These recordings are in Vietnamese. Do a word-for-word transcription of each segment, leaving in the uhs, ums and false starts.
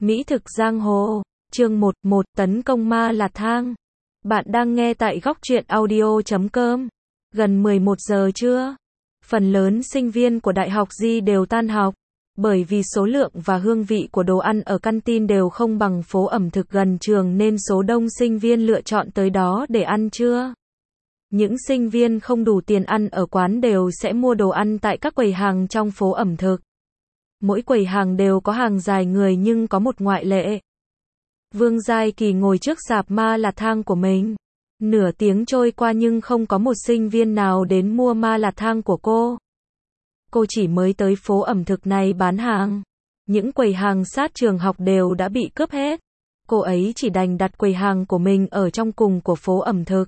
Mỹ thực giang hồ, chương một, một tấn công ma lạt thang. Bạn đang nghe tại góc truyện audio chấm com. Gần mười một giờ trưa. Phần lớn sinh viên của Đại học Di đều tan học. Bởi vì số lượng và hương vị của đồ ăn ở canteen đều không bằng phố ẩm thực gần trường nên số đông sinh viên lựa chọn tới đó để ăn trưa. Những sinh viên không đủ tiền ăn ở quán đều sẽ mua đồ ăn tại các quầy hàng trong phố ẩm thực. Mỗi quầy hàng đều có hàng dài người nhưng có một ngoại lệ. Vương Giai Kỳ ngồi trước sạp ma lạt thang của mình. Nửa tiếng trôi qua nhưng không có một sinh viên nào đến mua ma lạt thang của cô. Cô chỉ mới tới phố ẩm thực này bán hàng. Những quầy hàng sát trường học đều đã bị cướp hết. Cô ấy chỉ đành đặt quầy hàng của mình ở trong cùng của phố ẩm thực.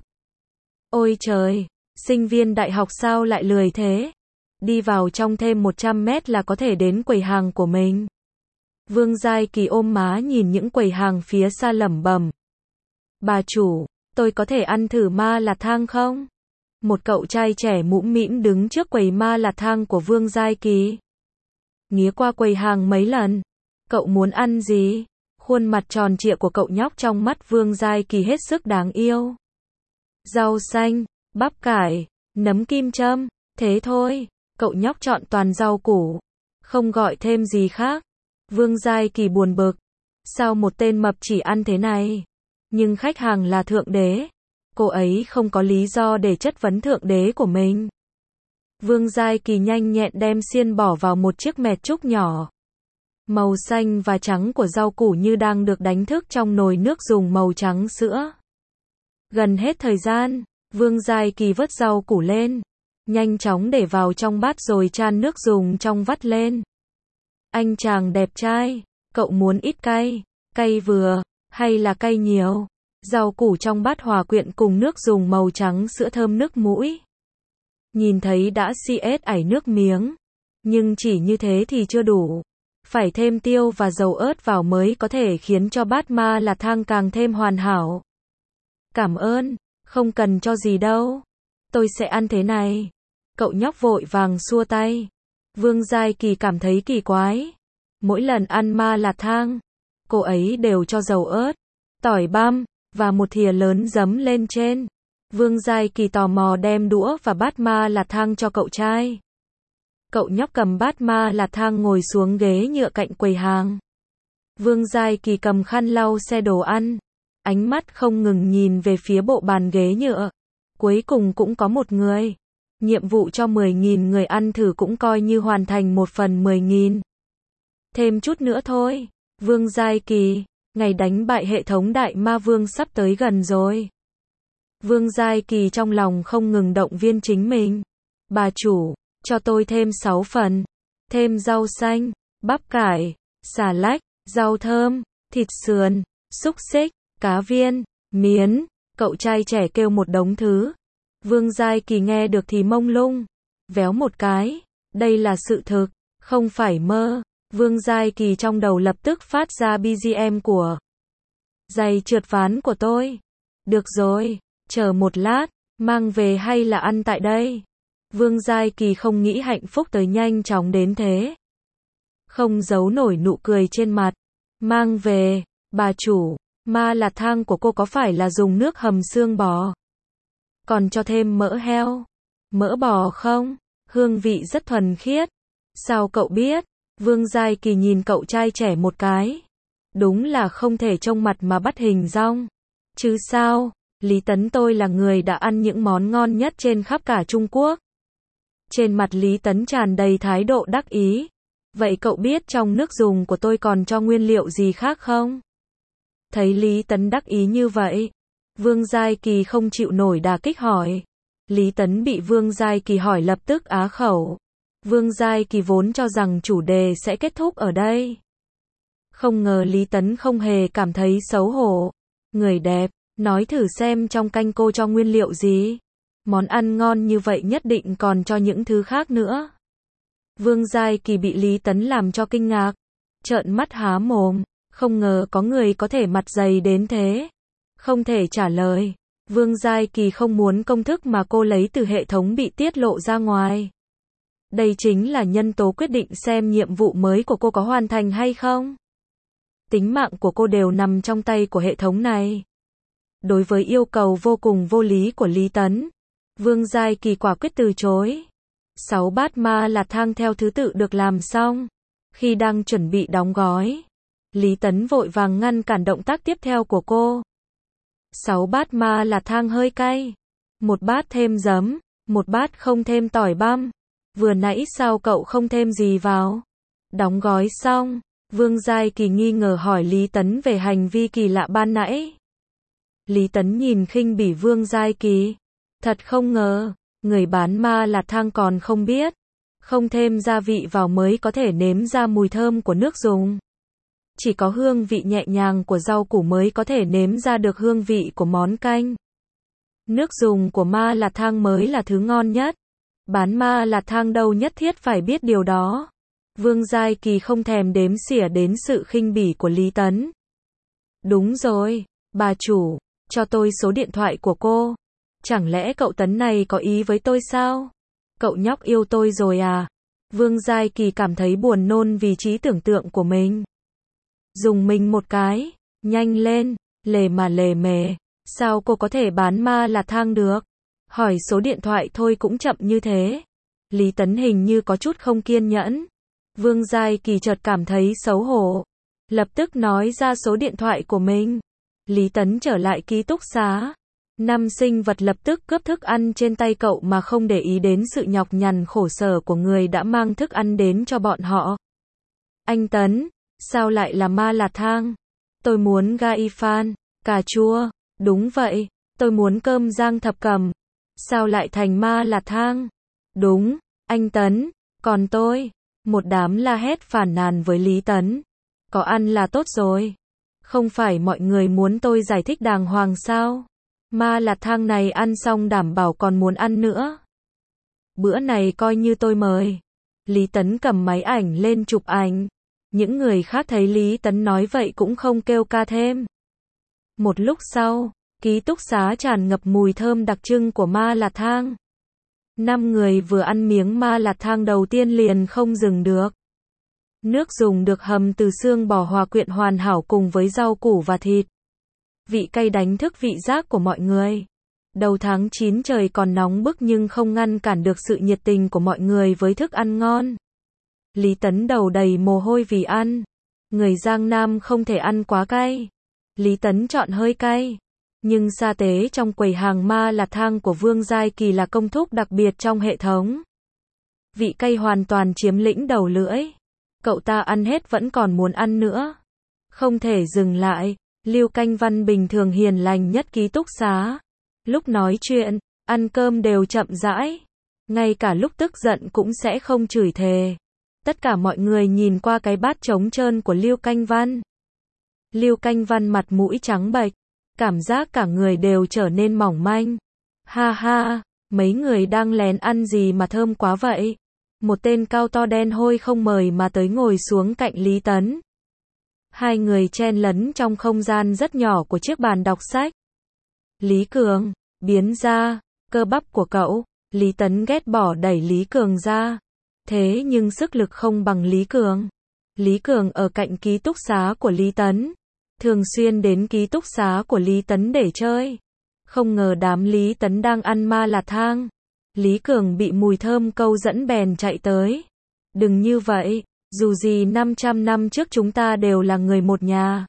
Ôi trời, sinh viên đại học sao lại lười thế? Đi vào trong thêm một trăm mét là có thể đến quầy hàng của mình. Vương Giai Kỳ ôm má nhìn những quầy hàng phía xa lẩm bẩm. Bà chủ, tôi có thể ăn thử ma lạt thang không? Một cậu trai trẻ mũm mĩm đứng trước quầy ma lạt thang của Vương Giai Kỳ. Nghía qua quầy hàng mấy lần. Cậu muốn ăn gì? Khuôn mặt tròn trịa của cậu nhóc trong mắt Vương Giai Kỳ hết sức đáng yêu. Rau xanh, bắp cải, nấm kim châm, thế thôi. Cậu nhóc chọn toàn rau củ, không gọi thêm gì khác. Vương Giai Kỳ buồn bực. Sao một tên mập chỉ ăn thế này? Nhưng khách hàng là thượng đế. Cô ấy không có lý do để chất vấn thượng đế của mình. Vương Giai Kỳ nhanh nhẹn đem xiên bỏ vào một chiếc mẹt trúc nhỏ. Màu xanh và trắng của rau củ như đang được đánh thức trong nồi nước dùng màu trắng sữa. Gần hết thời gian, Vương Giai Kỳ vớt rau củ lên. Nhanh chóng để vào trong bát rồi chan nước dùng trong vắt lên. Anh chàng đẹp trai, cậu muốn ít cay, cay vừa, hay là cay nhiều? Rau củ trong bát hòa quyện cùng nước dùng màu trắng sữa thơm nước mũi. Nhìn thấy đã si ết ảy nước miếng. Nhưng chỉ như thế thì chưa đủ. Phải thêm tiêu và dầu ớt vào mới có thể khiến cho bát ma lạt thang càng thêm hoàn hảo. Cảm ơn, không cần cho gì đâu. Tôi sẽ ăn thế này. Cậu nhóc vội vàng xua tay. Vương Giai Kỳ cảm thấy kỳ quái. Mỗi lần ăn ma lạt thang, cô ấy đều cho dầu ớt, tỏi băm, và một thìa lớn giấm lên trên. Vương Giai Kỳ tò mò đem đũa và bát ma lạt thang cho cậu trai. Cậu nhóc cầm bát ma lạt thang ngồi xuống ghế nhựa cạnh quầy hàng. Vương Giai Kỳ cầm khăn lau xe đồ ăn. Ánh mắt không ngừng nhìn về phía bộ bàn ghế nhựa. Cuối cùng cũng có một người. Nhiệm vụ cho mười nghìn người ăn thử cũng coi như hoàn thành một phần mười nghìn. Thêm chút nữa thôi. Vương Giai Kỳ, ngày đánh bại hệ thống đại ma vương sắp tới gần rồi. Vương Giai Kỳ trong lòng không ngừng động viên chính mình. Bà chủ, cho tôi thêm sáu phần. Thêm rau xanh, bắp cải, xà lách, rau thơm, thịt sườn, xúc xích, cá viên, miến. Cậu trai trẻ kêu một đống thứ. Vương Giai Kỳ nghe được thì mông lung. Véo một cái. Đây là sự thực, không phải mơ. Vương Giai Kỳ trong đầu lập tức phát ra bê giê em của giày trượt ván của tôi. Được rồi, chờ một lát, mang về hay là ăn tại đây? Vương Giai Kỳ không nghĩ hạnh phúc tới nhanh chóng đến thế. Không giấu nổi nụ cười trên mặt. Mang về, bà chủ, ma lạt thang của cô có phải là dùng nước hầm xương bò? Còn cho thêm mỡ heo, mỡ bò không? Hương vị rất thuần khiết. Sao cậu biết? Vương Giai Kỳ nhìn cậu trai trẻ một cái. Đúng là không thể trông mặt mà bắt hình dong. Chứ sao? Lý Tấn tôi là người đã ăn những món ngon nhất trên khắp cả Trung Quốc. Trên mặt Lý Tấn tràn đầy thái độ đắc ý. Vậy cậu biết trong nước dùng của tôi còn cho nguyên liệu gì khác không? Thấy Lý Tấn đắc ý như vậy, Vương Giai Kỳ không chịu nổi đả kích hỏi. Lý Tấn bị Vương Giai Kỳ hỏi lập tức á khẩu. Vương Giai Kỳ vốn cho rằng chủ đề sẽ kết thúc ở đây. Không ngờ Lý Tấn không hề cảm thấy xấu hổ. Người đẹp, nói thử xem trong canh cô cho nguyên liệu gì. Món ăn ngon như vậy nhất định còn cho những thứ khác nữa. Vương Giai Kỳ bị Lý Tấn làm cho kinh ngạc. Trợn mắt há mồm. Không ngờ có người có thể mặt dày đến thế. Không thể trả lời. Vương Giai Kỳ không muốn công thức mà cô lấy từ hệ thống bị tiết lộ ra ngoài. Đây chính là nhân tố quyết định xem nhiệm vụ mới của cô có hoàn thành hay không. Tính mạng của cô đều nằm trong tay của hệ thống này. Đối với yêu cầu vô cùng vô lý của Lý Tấn, Vương Giai Kỳ quả quyết từ chối. Sáu bát ma lạt thang theo thứ tự được làm xong. Khi đang chuẩn bị đóng gói, Lý Tấn vội vàng ngăn cản động tác tiếp theo của cô. Sáu bát ma lạt thang hơi cay. Một bát thêm giấm, một bát không thêm tỏi băm. Vừa nãy sao cậu không thêm gì vào? Đóng gói xong, Vương Giai Kỳ nghi ngờ hỏi Lý Tấn về hành vi kỳ lạ ban nãy. Lý Tấn nhìn khinh bỉ Vương Giai Kỳ. Thật không ngờ, người bán ma lạt thang còn không biết. Không thêm gia vị vào mới có thể nếm ra mùi thơm của nước dùng. Chỉ có hương vị nhẹ nhàng của rau củ mới có thể nếm ra được hương vị của món canh. Nước dùng của ma lạt thang mới là thứ ngon nhất. Bán ma lạt thang đâu nhất thiết phải biết điều đó. Vương Giai Kỳ không thèm đếm xỉa đến sự khinh bỉ của Lý Tấn. Đúng rồi, bà chủ, cho tôi số điện thoại của cô. Chẳng lẽ cậu Tấn này có ý với tôi sao? Cậu nhóc yêu tôi rồi à? Vương Giai Kỳ cảm thấy buồn nôn vì trí tưởng tượng của mình. Dùng mình một cái, nhanh lên, lề mà lề mề, sao cô có thể bán ma lạt thang được? Hỏi số điện thoại thôi cũng chậm như thế. Lý Tấn hình như có chút không kiên nhẫn. Vương Giai Kỳ chợt cảm thấy xấu hổ. Lập tức nói ra số điện thoại của mình. Lý Tấn trở lại ký túc xá. Năm sinh vật lập tức cướp thức ăn trên tay cậu mà không để ý đến sự nhọc nhằn khổ sở của người đã mang thức ăn đến cho bọn họ. Anh Tấn, sao lại là ma lạt thang? Tôi muốn gai phan, cà chua. Đúng vậy, tôi muốn cơm rang thập cẩm. Sao lại thành ma lạt thang? Đúng, anh Tấn, còn tôi. Một đám la hét phản nàn với Lý Tấn. Có ăn là tốt rồi. Không phải mọi người muốn tôi giải thích đàng hoàng sao? Ma lạt thang này ăn xong đảm bảo còn muốn ăn nữa. Bữa này coi như tôi mời. Lý Tấn cầm máy ảnh lên chụp ảnh. Những người khác thấy Lý Tấn nói vậy cũng không kêu ca thêm. Một lúc sau, ký túc xá tràn ngập mùi thơm đặc trưng của ma lạt thang. Năm người vừa ăn miếng ma lạt thang đầu tiên liền không dừng được. Nước dùng được hầm từ xương bò hòa quyện hoàn hảo cùng với rau củ và thịt. Vị cay đánh thức vị giác của mọi người. Đầu tháng chín trời còn nóng bức nhưng không ngăn cản được sự nhiệt tình của mọi người với thức ăn ngon. Lý Tấn đầu đầy mồ hôi vì ăn. Người Giang Nam không thể ăn quá cay. Lý Tấn chọn hơi cay. Nhưng sa tế trong quầy hàng ma lạt thang của Vương Giai Kỳ là công thức đặc biệt trong hệ thống. Vị cay hoàn toàn chiếm lĩnh đầu lưỡi. Cậu ta ăn hết vẫn còn muốn ăn nữa. Không thể dừng lại. Lưu Canh Văn bình thường hiền lành nhất ký túc xá. Lúc nói chuyện, ăn cơm đều chậm rãi. Ngay cả lúc tức giận cũng sẽ không chửi thề. Tất cả mọi người nhìn qua cái bát trống trơn của Lưu Canh Văn. Lưu Canh Văn mặt mũi trắng bệch. Cảm giác cả người đều trở nên mỏng manh. Ha ha, mấy người đang lén ăn gì mà thơm quá vậy? Một tên cao to đen hôi không mời mà tới ngồi xuống cạnh Lý Tấn. Hai người chen lấn trong không gian rất nhỏ của chiếc bàn đọc sách. Lý Cường, biến ra, cơ bắp của cậu. Lý Tấn ghét bỏ đẩy Lý Cường ra. Thế nhưng sức lực không bằng Lý Cường. Lý Cường ở cạnh ký túc xá của Lý Tấn. Thường xuyên đến ký túc xá của Lý Tấn để chơi. Không ngờ đám Lý Tấn đang ăn ma lạt thang. Lý Cường bị mùi thơm câu dẫn bèn chạy tới. Đừng như vậy, dù gì năm trăm năm trước chúng ta đều là người một nhà.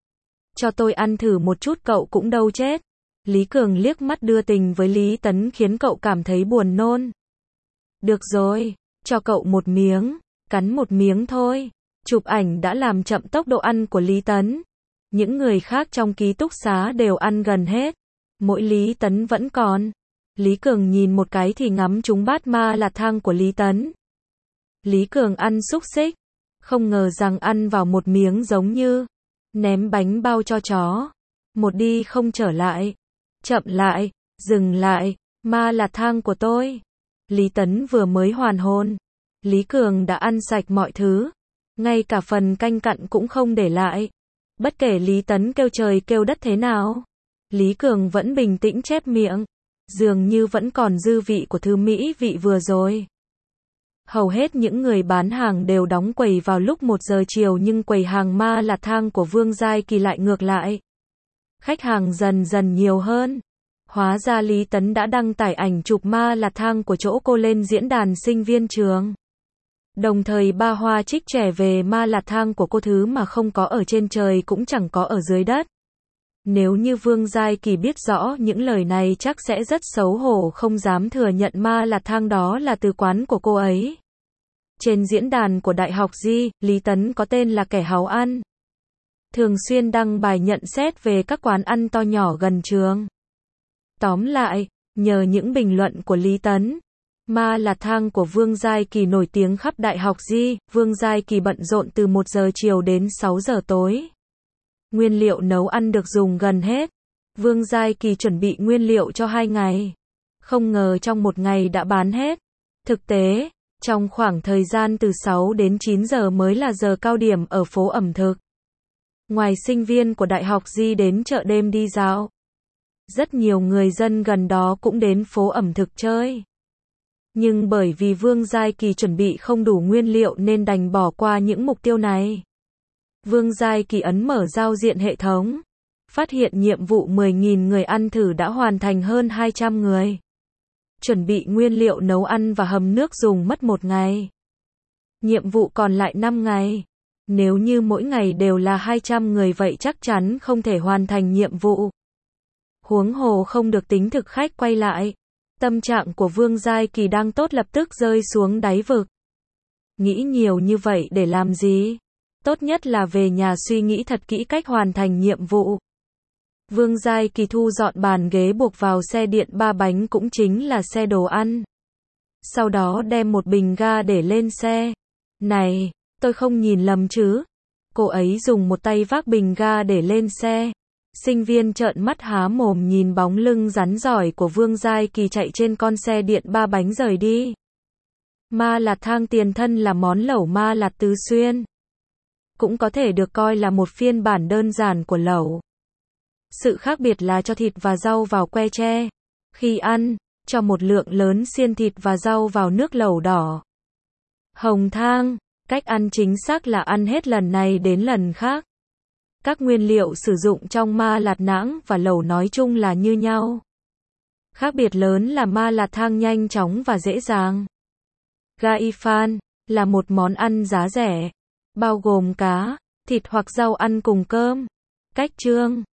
Cho tôi ăn thử một chút cậu cũng đâu chết. Lý Cường liếc mắt đưa tình với Lý Tấn khiến cậu cảm thấy buồn nôn. Được rồi, cho cậu một miếng, cắn một miếng thôi. Chụp ảnh đã làm chậm tốc độ ăn của Lý Tấn. Những người khác trong ký túc xá đều ăn gần hết. Mỗi Lý Tấn vẫn còn. Lý Cường nhìn một cái thì ngắm trúng bát ma lạt thang của Lý Tấn. Lý Cường ăn xúc xích. Không ngờ rằng ăn vào một miếng giống như ném bánh bao cho chó. Một đi không trở lại. Chậm lại, dừng lại, ma lạt thang của tôi. Lý Tấn vừa mới hoàn hồn. Lý Cường đã ăn sạch mọi thứ. Ngay cả phần canh cặn cũng không để lại. Bất kể Lý Tấn kêu trời kêu đất thế nào, Lý Cường vẫn bình tĩnh chép miệng. Dường như vẫn còn dư vị của thứ mỹ vị vừa rồi. Hầu hết những người bán hàng đều đóng quầy vào lúc một giờ chiều nhưng quầy hàng Ma Lạt Thang của Vương Giai Kỳ lại ngược lại. Khách hàng dần dần nhiều hơn. Hóa ra Lý Tấn đã đăng tải ảnh chụp Ma Lạt Thang của chỗ cô lên diễn đàn sinh viên trường. Đồng thời ba hoa trích trẻ về Ma Lạt Thang của cô, thứ mà không có ở trên trời cũng chẳng có ở dưới đất. Nếu như Vương Giai Kỳ biết rõ những lời này chắc sẽ rất xấu hổ, không dám thừa nhận Ma Lạt Thang đó là từ quán của cô ấy. Trên diễn đàn của Đại học Di, Lý Tấn có tên là kẻ háo ăn. Thường xuyên đăng bài nhận xét về các quán ăn to nhỏ gần trường. Tóm lại, nhờ những bình luận của Lý Tấn, Ma Lạt Thang của Vương Giai Kỳ nổi tiếng khắp Đại học Di. Vương Giai Kỳ bận rộn từ một giờ chiều đến sáu giờ tối. Nguyên liệu nấu ăn được dùng gần hết. Vương Giai Kỳ chuẩn bị nguyên liệu cho hai ngày. Không ngờ trong một ngày đã bán hết. Thực tế, trong khoảng thời gian từ sáu đến chín giờ mới là giờ cao điểm ở phố ẩm thực. Ngoài sinh viên của Đại học Di đến chợ đêm đi dạo, rất nhiều người dân gần đó cũng đến phố ẩm thực chơi. Nhưng bởi vì Vương Giai Kỳ chuẩn bị không đủ nguyên liệu nên đành bỏ qua những mục tiêu này. Vương Giai Kỳ ấn mở giao diện hệ thống, phát hiện nhiệm vụ mười nghìn người ăn thử đã hoàn thành hơn hai trăm người. Chuẩn bị nguyên liệu nấu ăn và hầm nước dùng mất một ngày. Nhiệm vụ còn lại năm ngày. Nếu như mỗi ngày đều là hai trăm người vậy chắc chắn không thể hoàn thành nhiệm vụ. Huống hồ không được tính thực khách quay lại. Tâm trạng của Vương Giai Kỳ đang tốt lập tức rơi xuống đáy vực. Nghĩ nhiều như vậy để làm gì? Tốt nhất là về nhà suy nghĩ thật kỹ cách hoàn thành nhiệm vụ. Vương Giai Kỳ thu dọn bàn ghế buộc vào xe điện ba bánh, cũng chính là xe đồ ăn. Sau đó đem một bình ga để lên xe. Này, tôi không nhìn lầm chứ? Cô ấy dùng một tay vác bình ga để lên xe. Sinh viên trợn mắt há mồm nhìn bóng lưng rắn rỏi của Vương Giai Kỳ chạy trên con xe điện ba bánh rời đi. Ma Lạt Thang tiền thân là món lẩu Ma Lạt Tứ Xuyên. Cũng có thể được coi là một phiên bản đơn giản của lẩu. Sự khác biệt là cho thịt và rau vào que tre. Khi ăn, cho một lượng lớn xiên thịt và rau vào nước lẩu đỏ. Hồng thang, cách ăn chính xác là ăn hết lần này đến lần khác. Các nguyên liệu sử dụng trong Ma Lạt nãng và lẩu nói chung là như nhau. Khác biệt lớn là Ma Lạt Thang nhanh chóng và dễ dàng. Gai Phan là một món ăn giá rẻ, bao gồm cá, thịt hoặc rau ăn cùng cơm. Cách chưng